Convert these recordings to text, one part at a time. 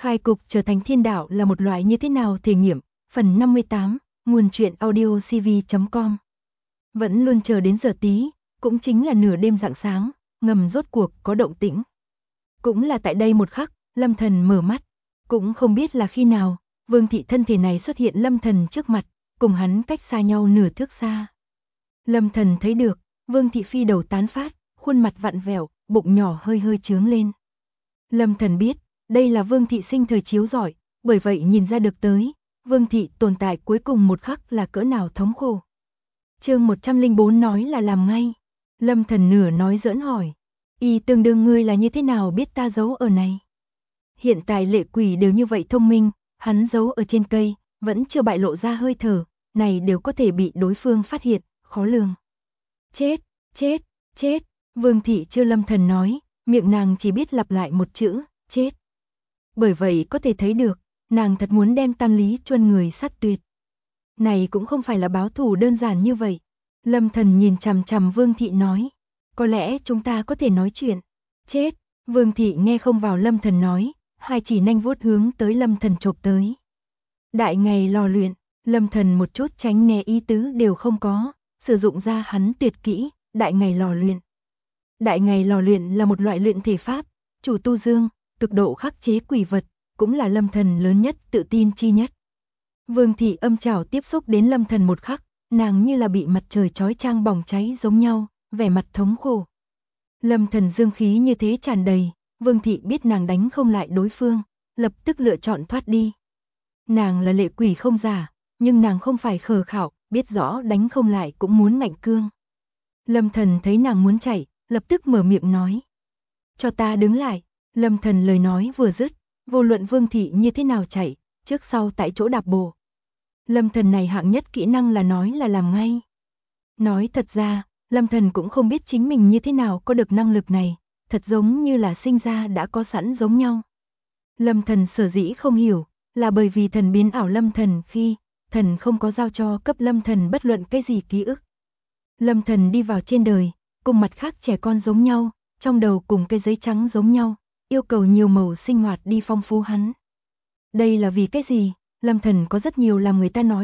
Khai cục trở thành thiên đạo là một loại như thế nào thể nghiệm, phần 58, nguồn truyện audio cv.com. Vẫn luôn chờ đến giờ tí, cũng chính là nửa đêm rạng sáng, ngầm rốt cuộc có động tĩnh. Cũng là tại đây một khắc, Lâm Thần mở mắt, cũng không biết là khi nào, Vương Thị thân thể này xuất hiện Lâm Thần trước mặt, cùng hắn cách xa nhau nửa thước xa. Lâm Thần thấy được, Vương Thị phi đầu tán phát, khuôn mặt vặn vẹo, bụng nhỏ hơi hơi chướng lên. Lâm Thần biết, đây là Vương Thị sinh thời chiếu rọi, bởi vậy nhìn ra được tới, Vương Thị tồn tại cuối cùng một khắc là cỡ nào thống khổ. Chương 104 nói là làm ngay. Lâm Thần nửa nói giỡn hỏi, y tương đương ngươi là như thế nào biết ta giấu ở này? Hiện tại lệ quỷ đều như vậy thông minh, hắn giấu ở trên cây, vẫn chưa bại lộ ra hơi thở, này đều có thể bị đối phương phát hiện, khó lường. Chết, chết, chết, Vương Thị chưa Lâm Thần nói, miệng nàng chỉ biết lặp lại một chữ, chết. Bởi vậy có thể thấy được, nàng thật muốn đem Tam Lý Chuân người sát tuyệt. Này cũng không phải là báo thù đơn giản như vậy. Lâm Thần nhìn chằm chằm Vương Thị nói, có lẽ chúng ta có thể nói chuyện. Chết, Vương Thị nghe không vào Lâm Thần nói, hai chỉ nanh vuốt hướng tới Lâm Thần chộp tới. Đại ngày lò luyện, Lâm Thần một chút tránh né ý tứ đều không có, sử dụng ra hắn tuyệt kỹ, đại ngày lò luyện. Đại ngày lò luyện là một loại luyện thể pháp, chủ tu dương, cực độ khắc chế quỷ vật, cũng là Lâm Thần lớn nhất tự tin chi nhất. Vương Thị âm chảo tiếp xúc đến Lâm Thần một khắc, nàng như là bị mặt trời chói chang bỏng cháy giống nhau, vẻ mặt thống khổ. Lâm Thần dương khí như thế tràn đầy, Vương Thị biết nàng đánh không lại đối phương, lập tức lựa chọn thoát đi. Nàng là lệ quỷ không giả, nhưng nàng không phải khờ khạo, biết rõ đánh không lại cũng muốn ngạnh cương. Lâm Thần thấy nàng muốn chạy, lập tức mở miệng nói, cho ta đứng lại. Lâm Thần lời nói vừa dứt, vô luận Vương Thị như thế nào chạy, trước sau tại chỗ đạp bổ. Lâm Thần này hạng nhất kỹ năng là nói là làm ngay. Nói thật ra, Lâm Thần cũng không biết chính mình như thế nào có được năng lực này, thật giống như là sinh ra đã có sẵn giống nhau. Lâm Thần sở dĩ không hiểu, là bởi vì thần biến ảo Lâm Thần khi, thần không có giao cho cấp Lâm Thần bất luận cái gì ký ức. Lâm Thần đi vào trên đời, cùng mặt khác trẻ con giống nhau, trong đầu cùng cái giấy trắng giống nhau, yêu cầu nhiều màu sinh hoạt đi phong phú hắn. Đây là vì cái gì? Lâm Thần có rất nhiều làm người ta nói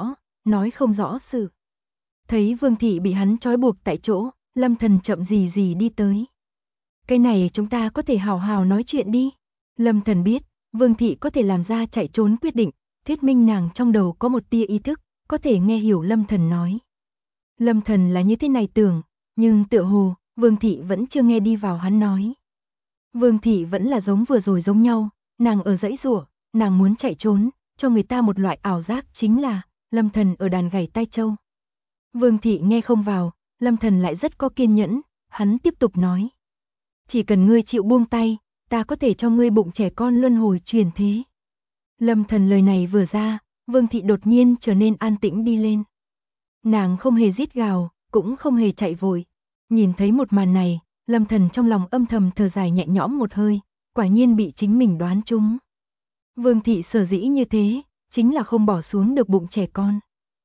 không rõ sự. Thấy Vương Thị bị hắn trói buộc tại chỗ, Lâm Thần chậm gì đi tới. Cái này chúng ta có thể hào hào nói chuyện đi. Lâm Thần biết, Vương Thị có thể làm ra chạy trốn quyết định, thuyết minh nàng trong đầu có một tia ý thức, có thể nghe hiểu Lâm Thần nói. Lâm Thần là như thế này tưởng, nhưng tựa hồ, Vương Thị vẫn chưa nghe đi vào hắn nói. Vương Thị vẫn là giống vừa rồi giống nhau, nàng ở dãy rủa, nàng muốn chạy trốn, cho người ta một loại ảo giác chính là Lâm Thần ở đàn gảy tai châu. Vương Thị nghe không vào, Lâm Thần lại rất có kiên nhẫn, hắn tiếp tục nói. Chỉ cần ngươi chịu buông tay, ta có thể cho ngươi bụng trẻ con luân hồi chuyển thế. Lâm Thần lời này vừa ra, Vương Thị đột nhiên trở nên an tĩnh đi lên. Nàng không hề rít gào, cũng không hề chạy vội. Nhìn thấy một màn này, Lâm Thần trong lòng âm thầm thở dài nhẹ nhõm một hơi, quả nhiên bị chính mình đoán trúng. Vương Thị sở dĩ như thế, chính là không bỏ xuống được bụng trẻ con.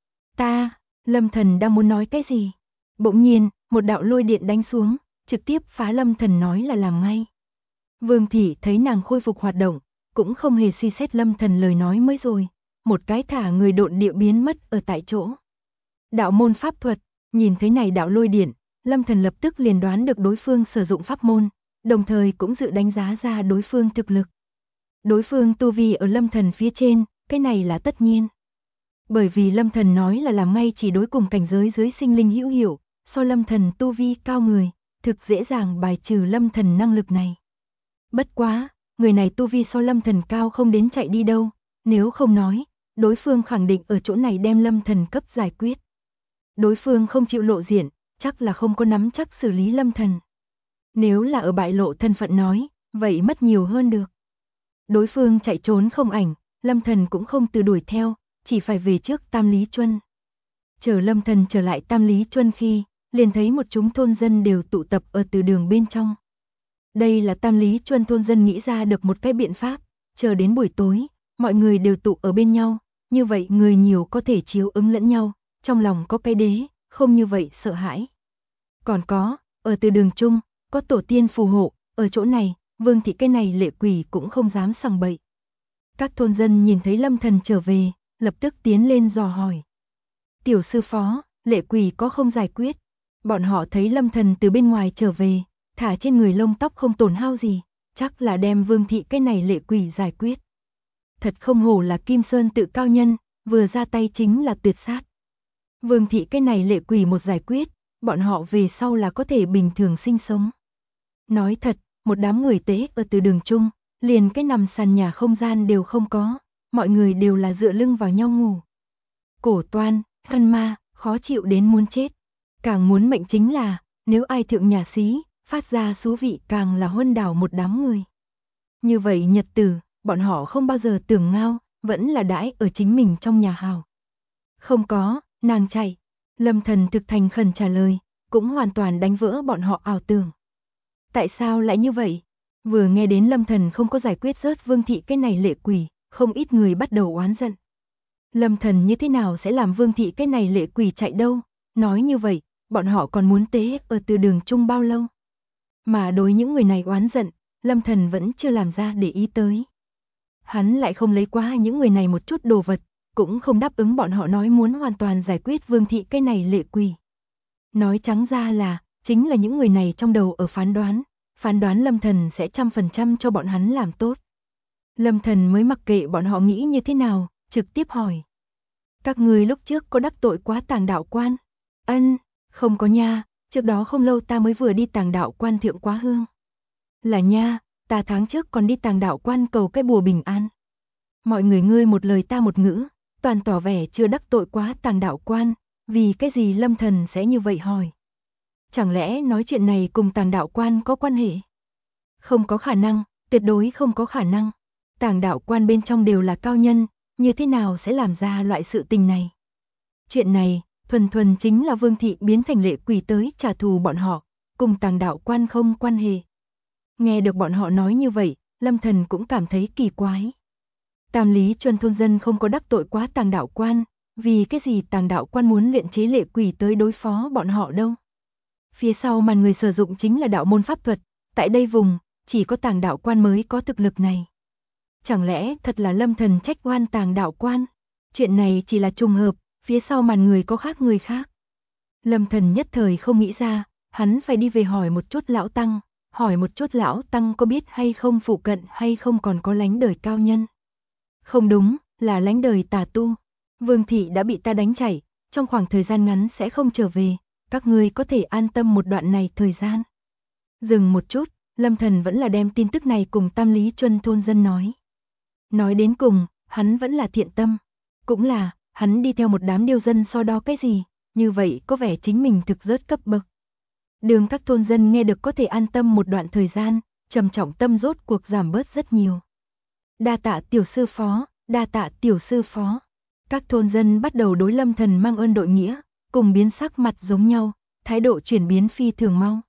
Lâm Thần đang muốn nói cái gì? Bỗng nhiên, một đạo lôi điện đánh xuống, trực tiếp phá Lâm Thần nói là làm ngay. Vương Thị thấy nàng khôi phục hoạt động, cũng không hề suy xét Lâm Thần lời nói mới rồi, một cái thả người độn địa biến mất ở tại chỗ. Đạo môn pháp thuật, nhìn thấy này đạo lôi điện, Lâm Thần lập tức liền đoán được đối phương sử dụng pháp môn, đồng thời cũng dự đánh giá ra đối phương thực lực. Đối phương tu vi ở Lâm Thần phía trên, cái này là tất nhiên. Bởi vì Lâm Thần nói là làm ngay chỉ đối cùng cảnh giới dưới sinh linh hữu hiệu, so Lâm Thần tu vi cao người, thực dễ dàng bài trừ Lâm Thần năng lực này. Bất quá, người này tu vi so Lâm Thần cao không đến chạy đi đâu, nếu không nói, đối phương khẳng định ở chỗ này đem Lâm Thần cấp giải quyết. Đối phương không chịu lộ diện, chắc là không có nắm chắc xử lý Lâm Thần. Nếu là ở bại lộ thân phận nói, vậy mất nhiều hơn được. Đối phương chạy trốn không ảnh, Lâm Thần cũng không từ đuổi theo, chỉ phải về trước Tam Lý Chuân. Chờ Lâm Thần trở lại Tam Lý Chuân khi, liền thấy một chúng thôn dân đều tụ tập ở từ đường bên trong. Đây là Tam Lý Chuân thôn dân nghĩ ra được một cái biện pháp, chờ đến buổi tối, mọi người đều tụ ở bên nhau, như vậy người nhiều có thể chiếu ứng lẫn nhau, trong lòng có cái đế, không như vậy sợ hãi. Còn có, ở từ đường chung, có tổ tiên phù hộ, ở chỗ này, Vương Thị cái này lệ quỷ cũng không dám sằng bậy, Các thôn dân nhìn thấy Lâm Thần trở về, lập tức tiến lên dò hỏi. Tiểu sư phó, lệ quỷ có không giải quyết? Bọn họ thấy Lâm Thần từ bên ngoài trở về, thả trên người lông tóc không tổn hao gì, chắc là đem Vương thị cái này lệ quỷ giải quyết. Thật không hổ là Kim Sơn tự cao nhân, vừa ra tay chính là tuyệt sát. Vương thị cái này lệ quỷ một giải quyết, bọn họ về sau là có thể bình thường sinh sống. Nói thật, một đám người tế ở từ đường chung, liền cái nằm sàn nhà không gian đều không có, mọi người đều là dựa lưng vào nhau ngủ. Cổ toan, thân ma, khó chịu đến muốn chết. Càng muốn mệnh chính là, nếu ai thượng nhà xí, phát ra xú vị càng là huân đảo một đám người. Như vậy nhật tử, bọn họ không bao giờ tưởng ngao, vẫn là đãi ở chính mình trong nhà hào. Không có, nàng chạy. Lâm Thần thực thành khẩn trả lời, cũng hoàn toàn đánh vỡ bọn họ ảo tưởng. Tại sao lại như vậy? Vừa nghe đến Lâm Thần không có giải quyết rớt Vương thị cái này lệ quỷ, không ít người bắt đầu oán giận. Lâm Thần như thế nào sẽ làm Vương thị cái này lệ quỷ chạy đâu? Nói như vậy, bọn họ còn muốn tế ở từ đường chung bao lâu? Mà đối những người này oán giận, Lâm Thần vẫn chưa làm ra để ý tới. Hắn lại không lấy qua những người này một chút đồ vật, cũng không đáp ứng bọn họ nói muốn hoàn toàn giải quyết Vương thị cái này lệ quỷ. Nói trắng ra là, chính là những người này trong đầu ở phán đoán Lâm Thần sẽ 100% cho bọn hắn làm tốt. Lâm Thần mới mặc kệ bọn họ nghĩ như thế nào, trực tiếp hỏi. Các người lúc trước có đắc tội quá Tàng Đạo Quan? Ân, không có nha, trước đó không lâu ta mới vừa đi Tàng Đạo Quan thượng quá hương. Là nha, ta tháng trước còn đi Tàng Đạo Quan cầu cái bùa bình an. Mọi người ngươi một lời ta một ngữ, toàn tỏ vẻ chưa đắc tội quá Tàng Đạo Quan, vì cái gì Lâm Thần sẽ như vậy hỏi. Chẳng lẽ nói chuyện này cùng Tàng Đạo Quan có quan hệ? Không có khả năng, tuyệt đối không có khả năng. Tàng Đạo Quan bên trong đều là cao nhân, như thế nào sẽ làm ra loại sự tình này? Chuyện này, thuần thuần chính là Vương thị biến thành lệ quỷ tới trả thù bọn họ, cùng Tàng Đạo Quan không quan hệ. Nghe được bọn họ nói như vậy, Lâm Thần cũng cảm thấy kỳ quái. Tam Lý Chuân thôn dân không có đắc tội quá Tàng Đạo Quan, vì cái gì Tàng Đạo Quan muốn luyện chế lệ quỷ tới đối phó bọn họ đâu? Phía sau màn người sử dụng chính là đạo môn pháp thuật, tại đây vùng, chỉ có Tàng Đạo Quan mới có thực lực này. Chẳng lẽ thật là Lâm Thần trách oan Tàng Đạo Quan? Chuyện này chỉ là trùng hợp, phía sau màn người có khác người khác. Lâm Thần nhất thời không nghĩ ra, hắn phải đi về hỏi một chút lão tăng, hỏi một chút lão tăng có biết hay không phụ cận hay không còn có lánh đời cao nhân. Không đúng, là lánh đời tà tu. Vương thị đã bị ta đánh chạy, trong khoảng thời gian ngắn sẽ không trở về, các ngươi có thể an tâm một đoạn này thời gian. Dừng một chút, Lâm Thần vẫn là đem tin tức này cùng Tam Lý Chuân thôn dân nói. Nói đến cùng, hắn vẫn là thiện tâm. Cũng là, hắn đi theo một đám điêu dân so đo cái gì, như vậy có vẻ chính mình thực rớt cấp bậc. Đường các thôn dân nghe được có thể an tâm một đoạn thời gian, trầm trọng tâm rốt cuộc giảm bớt rất nhiều. Đa tạ tiểu sư phó, đa tạ tiểu sư phó. Các thôn dân bắt đầu đối Lâm Thần mang ơn đội nghĩa, cùng biến sắc mặt giống nhau, thái độ chuyển biến phi thường mau.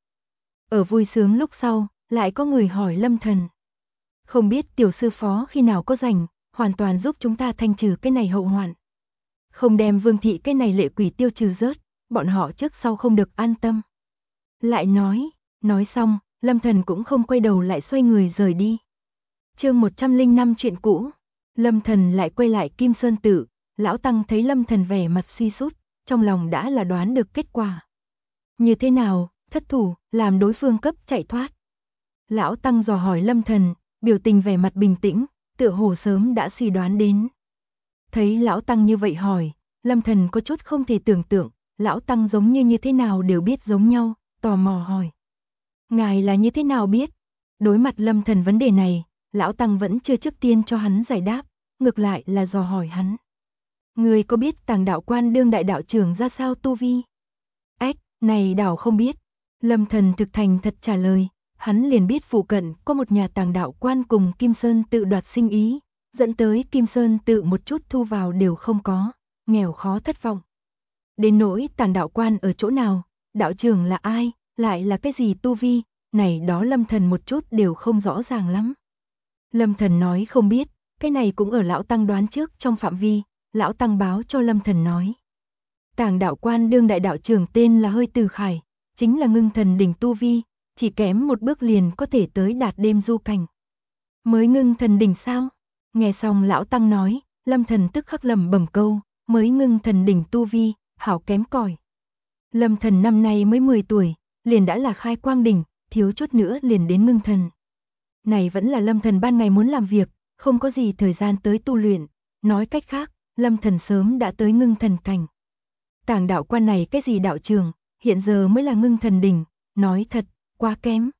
Ở vui sướng lúc sau, lại có người hỏi Lâm Thần. Không biết tiểu sư phó khi nào có rảnh, hoàn toàn giúp chúng ta thanh trừ cái này hậu hoạn. Không đem Vương thị cái này lệ quỷ tiêu trừ rớt, bọn họ trước sau không được an tâm. Lại nói xong, Lâm Thần cũng không quay đầu lại xoay người rời đi. Chương 105 chuyện cũ. Lâm Thần lại quay lại Kim Sơn Tự, lão tăng thấy Lâm Thần vẻ mặt suy sút, trong lòng đã là đoán được kết quả. Như thế nào, thất thủ, làm đối phương cấp chạy thoát. Lão tăng dò hỏi Lâm Thần, biểu tình vẻ mặt bình tĩnh, tựa hồ sớm đã suy đoán đến. Thấy lão tăng như vậy hỏi, Lâm Thần có chút không thể tưởng tượng, lão tăng giống như thế nào đều biết giống nhau, tò mò hỏi. Ngài là như thế nào biết? Đối mặt Lâm Thần vấn đề này, lão tăng vẫn chưa trước tiên cho hắn giải đáp, ngược lại là dò hỏi hắn. Người có biết Tàng Đạo Quan đương đại đạo trưởng ra sao tu vi? Ách, này đảo không biết. Lâm Thần thực thành thật trả lời, hắn liền biết phụ cận có một nhà Tàng Đạo Quan cùng Kim Sơn Tự đoạt sinh ý, dẫn tới Kim Sơn Tự một chút thu vào đều không có, nghèo khó thất vọng. Đến nỗi Tàng Đạo Quan ở chỗ nào, đạo trưởng là ai, lại là cái gì tu vi, này đó Lâm Thần một chút đều không rõ ràng lắm. Lâm Thần nói không biết, cái này cũng ở lão tăng đoán trước trong phạm vi, lão tăng báo cho Lâm Thần nói. Tàng Đạo Quan đương đại đạo trưởng tên là Hơi Từ Khải, chính là ngưng thần đỉnh tu vi, chỉ kém một bước liền có thể tới đạt đêm du cảnh. Mới ngưng thần đỉnh sao? Nghe xong lão tăng nói, Lâm Thần tức khắc lẩm bẩm câu, mới ngưng thần đỉnh tu vi, hảo kém cỏi. Lâm Thần năm nay mới 10 tuổi, liền đã là khai quang đỉnh, thiếu chút nữa liền đến ngưng thần. Này vẫn là Lâm Thần ban ngày muốn làm việc, không có gì thời gian tới tu luyện, nói cách khác, Lâm Thần sớm đã tới ngưng thần cảnh. Tàng đạo quan này cái gì đạo trường, hiện giờ mới là ngưng thần đỉnh, nói thật, quá kém.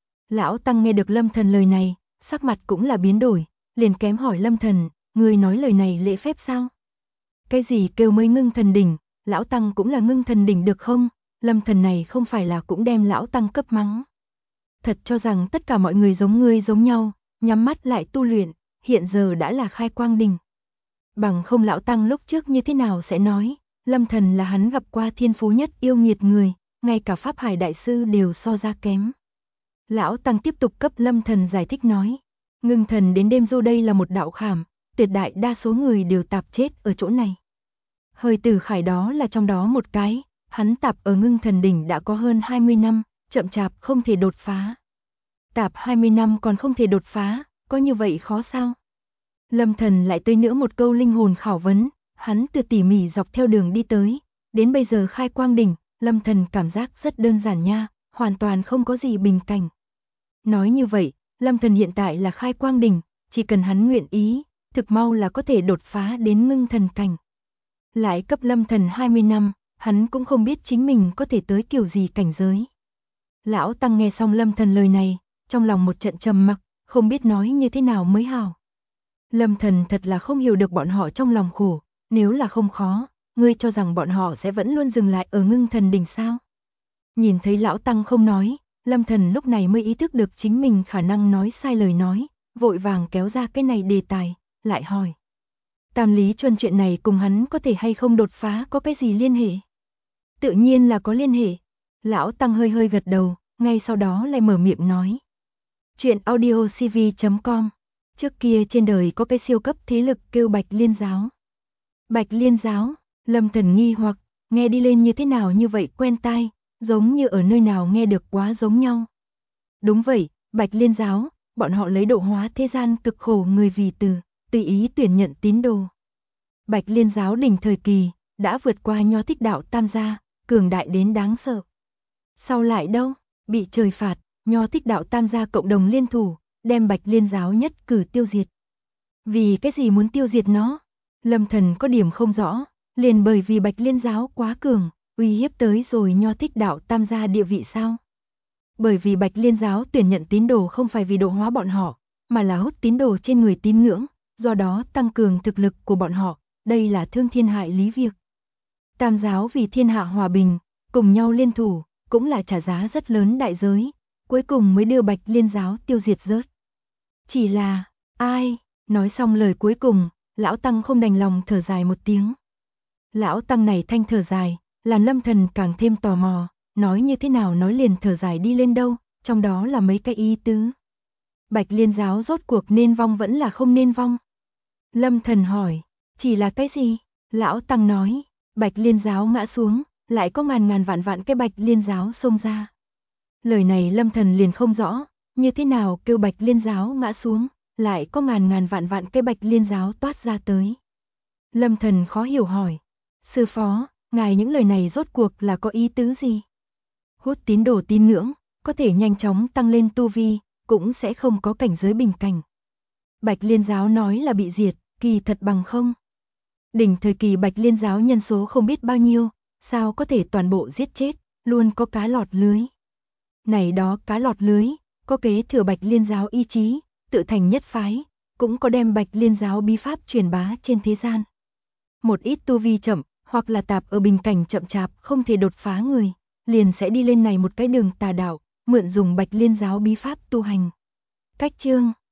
Lão tăng nghe được Lâm Thần lời này, sắc mặt cũng là biến đổi, liền kém hỏi Lâm Thần, người nói lời này lễ phép sao? Cái gì kêu mới ngưng thần đỉnh, lão tăng cũng là ngưng thần đỉnh được không? Lâm Thần này không phải là cũng đem lão tăng cấp mắng. Thật cho rằng tất cả mọi người giống ngươi giống nhau, nhắm mắt lại tu luyện, hiện giờ đã là khai quang đỉnh. Bằng không lão tăng lúc trước như thế nào sẽ nói, Lâm Thần là hắn gặp qua thiên phú nhất yêu nghiệt người, ngay cả Pháp Hải đại sư đều so ra kém. Lão tăng tiếp tục cấp Lâm Thần giải thích nói, ngưng thần đến đêm du đây là một đạo khảm, tuyệt đại đa số người đều tạp chết ở chỗ này. Hơi Tử Khải đó là trong đó một cái, hắn tạp ở ngưng thần đỉnh đã có hơn 20 năm, chậm chạp không thể đột phá. Tạp 20 năm còn không thể đột phá, có như vậy khó sao? Lâm Thần lại tới nữa một câu linh hồn khảo vấn, hắn từ tỉ mỉ dọc theo đường đi tới, đến bây giờ khai quang đỉnh, Lâm Thần cảm giác rất đơn giản nha, hoàn toàn không có gì bình cảnh. Nói như vậy, Lâm Thần hiện tại là khai quang đỉnh, chỉ cần hắn nguyện ý, thực mau là có thể đột phá đến ngưng thần cảnh. Lại cấp Lâm Thần 20 năm, hắn cũng không biết chính mình có thể tới kiểu gì cảnh giới. Lão tăng nghe xong Lâm Thần lời này, trong lòng một trận trầm mặc, không biết nói như thế nào mới hảo. Lâm Thần thật là không hiểu được bọn họ trong lòng khổ, nếu là không khó, ngươi cho rằng bọn họ sẽ vẫn luôn dừng lại ở ngưng thần đỉnh sao? Nhìn thấy lão tăng không nói, Lâm Thần lúc này mới ý thức được chính mình khả năng nói sai lời nói, vội vàng kéo ra cái này đề tài, lại hỏi. Tam Lý Chuân chuyện này cùng hắn có thể hay không đột phá có cái gì liên hệ? Tự nhiên là có liên hệ. Lão tăng hơi hơi gật đầu, ngay sau đó lại mở miệng nói. Chuyện audiocv.com. Trước kia trên đời có cái siêu cấp thế lực kêu Bạch Liên Giáo. Bạch Liên Giáo, Lâm Thần nghi hoặc, nghe đi lên như thế nào như vậy quen tai, giống như ở nơi nào nghe được quá giống nhau. Đúng vậy, Bạch Liên Giáo, bọn họ lấy độ hóa thế gian cực khổ người vì từ, tùy ý tuyển nhận tín đồ. Bạch Liên Giáo đỉnh thời kỳ, đã vượt qua Nho Thích Đạo Tam gia, cường đại đến đáng sợ. Sau lại đâu, bị trời phạt, Nho Thích Đạo Tam gia cộng đồng liên thủ, đem Bạch Liên Giáo nhất cử tiêu diệt. Vì cái gì muốn tiêu diệt nó? Lâm Thần có điểm không rõ, liền bởi vì Bạch Liên Giáo quá cường, uy hiếp tới rồi Nho Thích Đạo Tam gia địa vị sao? Bởi vì Bạch Liên Giáo tuyển nhận tín đồ không phải vì độ hóa bọn họ, mà là hút tín đồ trên người tín ngưỡng, do đó tăng cường thực lực của bọn họ, đây là thương thiên hại lý việc. Tam giáo vì thiên hạ hòa bình, cùng nhau liên thủ, cũng là trả giá rất lớn đại giới, cuối cùng mới đưa Bạch Liên Giáo tiêu diệt rớt. Chỉ là, ai, nói xong lời cuối cùng, lão tăng không đành lòng thở dài một tiếng. Lão tăng này thanh thở dài, làm Lâm Thần càng thêm tò mò, nói như thế nào nói liền thở dài đi lên đâu, trong đó là mấy cái ý tứ. Bạch Liên Giáo rốt cuộc nên vong vẫn là không nên vong? Lâm Thần hỏi, chỉ là cái gì? Lão tăng nói, Bạch Liên Giáo ngã xuống, lại có ngàn ngàn vạn vạn cái Bạch Liên Giáo xông ra. Lời này Lâm Thần liền không rõ, như thế nào kêu Bạch Liên Giáo ngã xuống, lại có ngàn ngàn vạn vạn cái Bạch Liên Giáo toát ra tới. Lâm Thần khó hiểu hỏi, sư phó, ngài những lời này rốt cuộc là có ý tứ gì? Hút tín đồ tín ngưỡng, có thể nhanh chóng tăng lên tu vi, cũng sẽ không có cảnh giới bình cảnh. Bạch Liên Giáo nói là bị diệt, kỳ thật bằng không. Đỉnh thời kỳ Bạch Liên Giáo nhân số không biết bao nhiêu, sao có thể toàn bộ giết chết, luôn có cá lọt lưới. Này đó cá lọt lưới, có kế thừa Bạch Liên Giáo ý chí, tự thành nhất phái, cũng có đem Bạch Liên Giáo bí pháp truyền bá trên thế gian. Một ít tu vi chậm, hoặc là tạp ở bình cảnh chậm chạp không thể đột phá người, liền sẽ đi lên này một cái đường tà đạo, mượn dùng Bạch Liên Giáo bí pháp tu hành. Cách chương